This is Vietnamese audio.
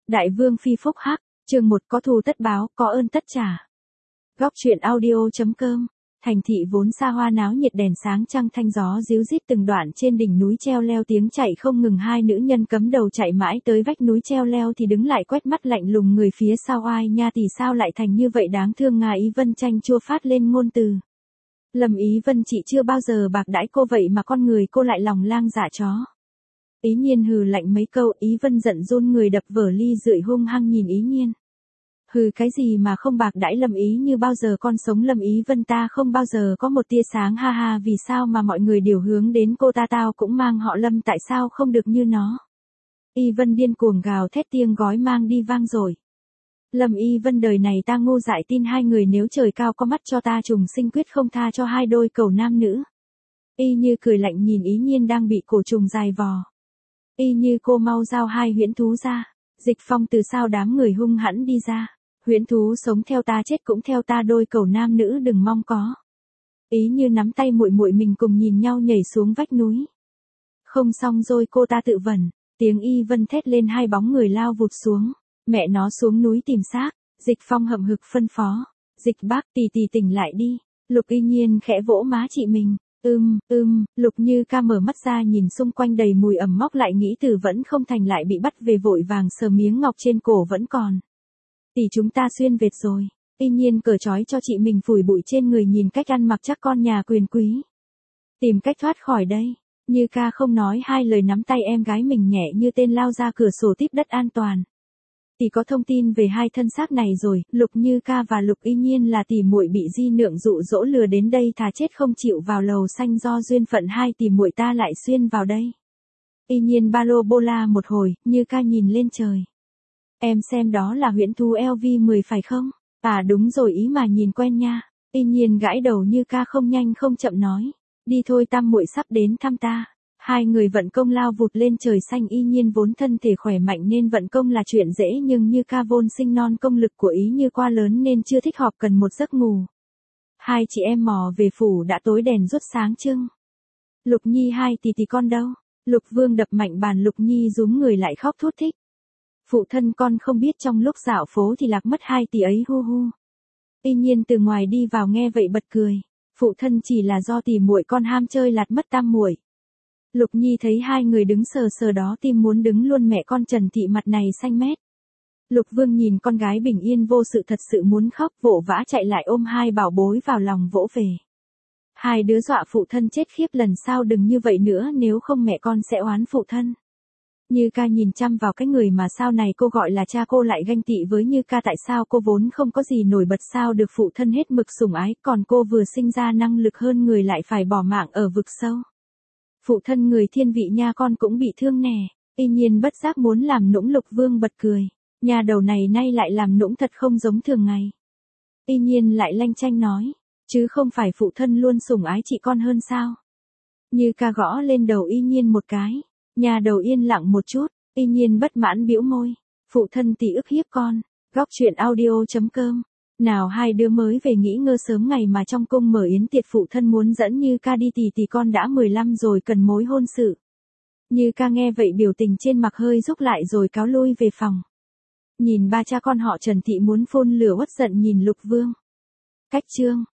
Đại vương phi phúc hắc, chương 1 có thù tất báo, có ơn tất trả. Góc truyện audio.com. Thành thị vốn xa hoa náo nhiệt, đèn sáng trăng thanh, gió ríu rít từng đoạn trên đỉnh núi treo leo tiếng chạy không ngừng. Hai nữ nhân cấm đầu chạy mãi tới vách núi treo leo thì đứng lại quét mắt lạnh lùng người phía sau. Oai nha, thì sao lại thành như vậy đáng thương. Ngà Ý Vân tranh chua phát lên ngôn từ. Lâm Ý Vân, chị chưa bao giờ bạc đãi cô vậy mà con người cô lại lòng lang dạ chó. Ý Nhiên hừ lạnh mấy câu. Ý Vân giận run người đập vở ly rượu hung hăng nhìn Ý Nhiên. Hừ cái gì mà không bạc đãi Lâm Ý như bao giờ, con sống Lâm Ý Vân ta không bao giờ có một tia sáng, ha ha. Vì sao mà mọi người đều hướng đến cô ta, tao cũng mang họ Lâm, tại sao không được như nó. Y Vân điên cuồng gào thét, tiếng gói mang đi vang rồi. Lâm Y Vân, đời này ta ngu dại tin hai người, nếu trời cao có mắt cho ta trùng sinh quyết không tha cho hai đôi cầu nam nữ. Y Như cười lạnh nhìn Ý Nhiên đang bị cổ trùng dài vò. Y Như, cô mau giao hai huyễn thú ra. Dịch Phong từ sau đám người hung hãn đi ra. Huyễn thú sống theo ta, chết cũng theo ta, đôi cầu nam nữ đừng mong có. Ý Như nắm tay muội muội mình cùng nhìn nhau nhảy xuống vách núi. Không xong rồi, cô ta tự vẩn. Tiếng Y Vân thét lên, hai bóng người lao vụt xuống. Mẹ nó xuống núi tìm xác. Dịch Phong hậm hực phân phó. Dịch bác, tì tỉnh lại đi. Lục Y Nhiên khẽ vỗ má chị mình. Lục Như Ca mở mắt ra nhìn xung quanh đầy mùi ẩm mốc, lại nghĩ từ vẫn không thành lại bị bắt về, vội vàng sờ miếng ngọc trên cổ vẫn còn. Tỷ, chúng ta xuyên Việt rồi. Y Nhiên cởi trói cho chị mình, phủi bụi trên người, nhìn cách ăn mặc chắc con nhà quyền quý. Tìm cách thoát khỏi đây. Như Ca không nói hai lời nắm tay em gái mình nhẹ như tên lao ra cửa sổ tiếp đất an toàn. Tỷ có thông tin về hai thân xác này rồi, Lục Như Ca và Lục Y Nhiên là tỷ muội bị Di Nượng dụ dỗ lừa đến đây, thà chết không chịu vào lầu xanh, do duyên phận hai tỷ muội ta lại xuyên vào đây. Y Nhiên ba lô bô la một hồi, Như Ca nhìn lên trời. Em xem đó là huyễn thú LV10 phải không? À đúng rồi, ý mà nhìn quen nha. Y Nhiên gãi đầu. Như Ca không nhanh không chậm nói. Đi thôi, tam muội sắp đến thăm ta. Hai người vận công lao vụt lên trời xanh. Y Nhiên vốn thân thể khỏe mạnh nên vận công là chuyện dễ, nhưng Như Ca vốn sinh non, công lực của Ý Như quá lớn nên chưa thích hợp, cần một giấc ngủ. Hai chị em mò về phủ đã tối, đèn rút sáng trưng. Lục Nhi, hai tỷ con đâu? Lục Vương đập mạnh bàn. Lục Nhi rúm người lại khóc thút thích. Phụ thân con không biết trong lúc dạo phố thì lạc mất hai tỷ ấy, hu hu. Y Nhiên từ ngoài đi vào nghe vậy bật cười. Phụ thân chỉ là do tỷ muội con ham chơi lạc mất tam muội. Lục Nhi thấy hai người đứng sờ sờ đó, tim muốn đứng luôn. Mẹ con Trần Thị mặt này xanh mét. Lục Vương nhìn con gái bình yên vô sự thật sự muốn khóc, vỗ vã chạy lại ôm hai bảo bối vào lòng vỗ về. Hai đứa dọa phụ thân chết khiếp, lần sau đừng như vậy nữa, nếu không mẹ con sẽ oán phụ thân. Như Ca nhìn chăm vào cái người mà sau này cô gọi là cha, cô lại ganh tị với Như Ca. Tại sao cô vốn không có gì nổi bật, sao được phụ thân hết mực sủng ái, còn cô vừa sinh ra năng lực hơn người lại phải bỏ mạng ở vực sâu. Phụ thân người thiên vị nha, con cũng bị thương nè. Y Nhiên bất giác muốn làm nũng. Lục Vương bật cười. Nhà đầu này nay lại làm nũng thật không giống thường ngày. Y Nhiên lại lanh chanh nói. Chứ không phải phụ thân luôn sủng ái chị con hơn sao? Như Ca gõ lên đầu Y Nhiên một cái. Nhà đầu yên lặng một chút. Y Nhiên bất mãn bĩu môi. Phụ thân tỷ ức hiếp con. Góc truyện audio.com. Nào hai đứa mới về nghỉ ngơi sớm, ngày mà trong cung mở yến tiệc, phụ thân muốn dẫn Như Ca đi, tỷ con đã 15 rồi, cần mối hôn sự. Như Ca nghe vậy biểu tình trên mặt hơi rúc lại rồi cáo lui về phòng. Nhìn ba cha con họ Trần Thị muốn phun lửa uất giận nhìn Lục Vương. Cách chương